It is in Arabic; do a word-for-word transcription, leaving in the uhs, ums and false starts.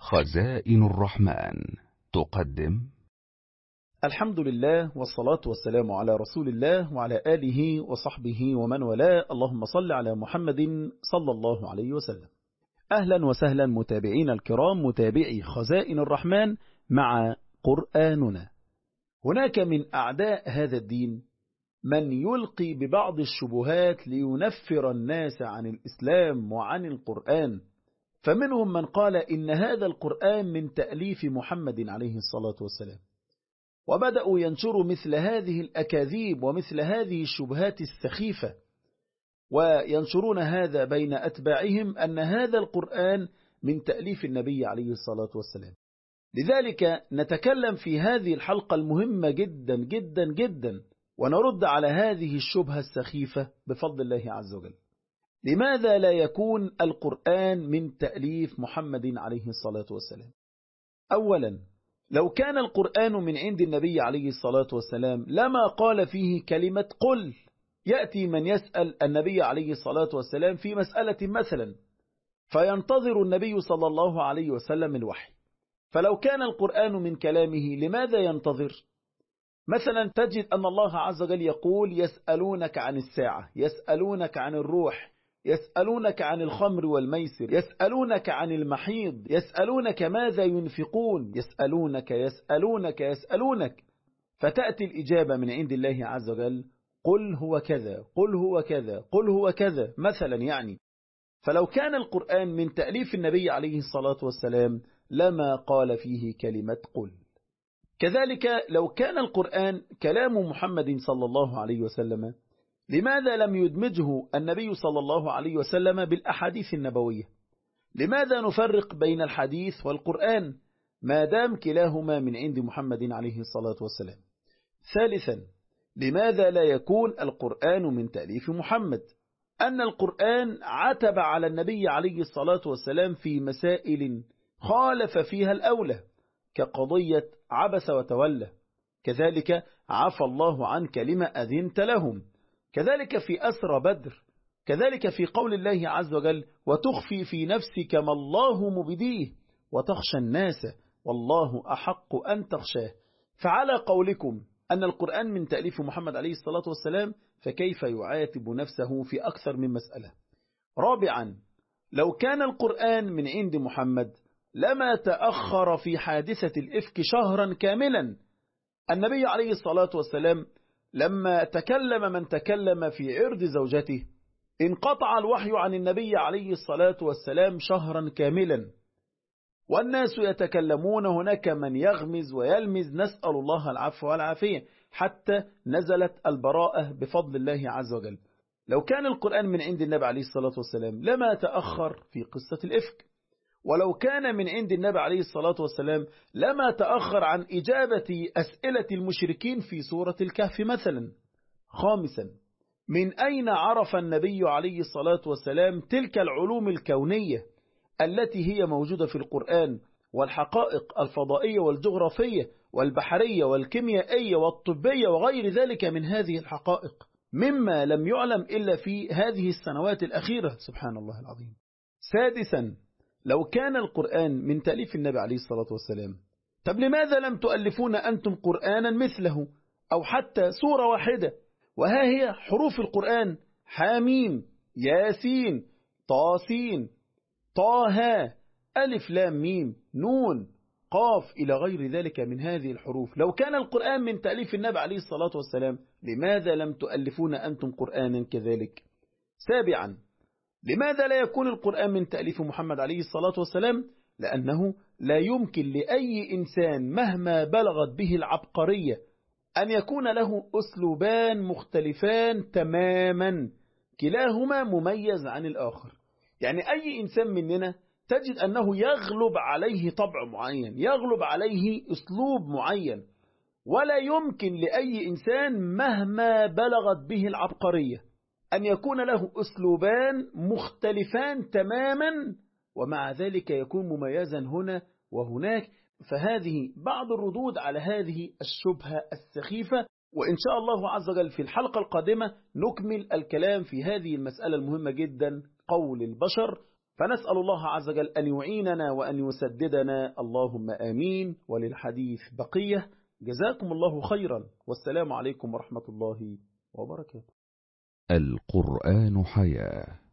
خزائن الرحمن تقدم. الحمد لله والصلاة والسلام على رسول الله وعلى آله وصحبه ومن والاه. اللهم صل على محمد صلى الله عليه وسلم. أهلا وسهلا متابعين الكرام، متابعي خزائن الرحمن مع قرآننا. هناك من أعداء هذا الدين من يلقي ببعض الشبهات لينفر الناس عن الإسلام وعن القرآن، فمنهم من قال إن هذا القرآن من تأليف محمد عليه الصلاة والسلام، وبدأوا ينشروا مثل هذه الأكاذيب ومثل هذه الشبهات السخيفة، وينشرون هذا بين أتباعهم أن هذا القرآن من تأليف النبي عليه الصلاة والسلام. لذلك نتكلم في هذه الحلقة المهمة جدا جدا جدا ونرد على هذه الشبهة السخيفة بفضل الله عز وجل. لماذا لا يكون القرآن من تأليف محمد عليه الصلاة والسلام؟ أولا، لو كان القرآن من عند النبي عليه الصلاة والسلام لما قال فيه كلمة قل. يأتي من يسأل النبي عليه الصلاة والسلام في مسألة مثلا، فينتظر النبي صلى الله عليه وسلم الوحي. فلو كان القرآن من كلامه لماذا ينتظر؟ مثلا تجد أن الله عز وجل يقول يسألونك عن الساعة، يسألونك عن الروح، يسألونك عن الخمر والميسر، يسألونك عن المحيض، يسألونك ماذا ينفقون، يسألونك يسألونك يسألونك فتأتي الإجابة من عند الله عز وجل قل هو كذا قل هو كذا قل هو كذا مثلا. يعني فلو كان القرآن من تأليف النبي عليه الصلاة والسلام لما قال فيه كلمة قل. كذلك لو كان القرآن كلام محمد صلى الله عليه وسلم لماذا لم يدمجه النبي صلى الله عليه وسلم بالأحاديث النبوية؟ لماذا نفرق بين الحديث والقرآن ما دام كلاهما من عند محمد عليه الصلاة والسلام؟ ثالثا، لماذا لا يكون القرآن من تأليف محمد؟ أن القرآن عتب على النبي عليه الصلاة والسلام في مسائل خالف فيها الأولى كقضية عبس وتولى، كذلك عفى الله عنك لما أذنت لهم، كذلك في أسرى بدر، كذلك في قول الله عز وجل وتخفي في نفسك ما الله مبديه وتخشى الناس والله أحق أن تخشاه. فعلى قولكم أن القرآن من تأليف محمد عليه الصلاة والسلام فكيف يعاتب نفسه في أكثر من مسألة؟ رابعا، لو كان القرآن من عند محمد لما تأخر في حادثة الإفك شهرا كاملا. النبي عليه الصلاة والسلام لما تكلم من تكلم في عرض زوجته انقطع الوحي عن النبي عليه الصلاة والسلام شهرا كاملا، والناس يتكلمون، هناك من يغمز ويلمز، نسأل الله العفو والعافية، حتى نزلت البراءة بفضل الله عز وجل. لو كان القرآن من عند النبي عليه الصلاة والسلام لما تأخر في قصة الإفك، ولو كان من عند النبي عليه الصلاة والسلام لما تأخر عن إجابة أسئلة المشركين في سورة الكهف مثلا. خامسا، من أين عرف النبي عليه الصلاة والسلام تلك العلوم الكونية التي هي موجودة في القرآن، والحقائق الفضائية والجغرافية والبحرية والكيميائية والطبية وغير ذلك من هذه الحقائق مما لم يعلم إلا في هذه السنوات الأخيرة؟ سبحان الله العظيم. سادسا، لو كان القرآن من تأليف النبي عليه الصلاة والسلام، طب لماذا لم تؤلفون أنتم قرآنا مثله أو حتى سورة واحدة؟ وها هي حروف القرآن حاميم ياسين طاسين طه ألف لام ميم نون قاف إلى غير ذلك من هذه الحروف. لو كان القرآن من تأليف النبي عليه الصلاة والسلام لماذا لم تؤلفون أنتم قرآنا كذلك؟ سابعا، لماذا لا يكون القرآن من تأليف محمد عليه الصلاة والسلام؟ لأنه لا يمكن لأي إنسان مهما بلغت به العبقرية أن يكون له أسلوبان مختلفان تماما كلاهما مميز عن الآخر. يعني أي إنسان مننا تجد أنه يغلب عليه طبع معين، يغلب عليه أسلوب معين، ولا يمكن لأي إنسان مهما بلغت به العبقرية أن يكون له أسلوبان مختلفان تماما ومع ذلك يكون مميزا هنا وهناك. فهذه بعض الردود على هذه الشبهة السخيفة، وإن شاء الله عز وجل في الحلقة القادمة نكمل الكلام في هذه المسألة المهمة جدا، قول البشر. فنسأل الله عز وجل أن يعيننا وأن يسددنا، اللهم آمين. وللحديث بقية. جزاكم الله خيرا، والسلام عليكم ورحمة الله وبركاته. القرآن حياة.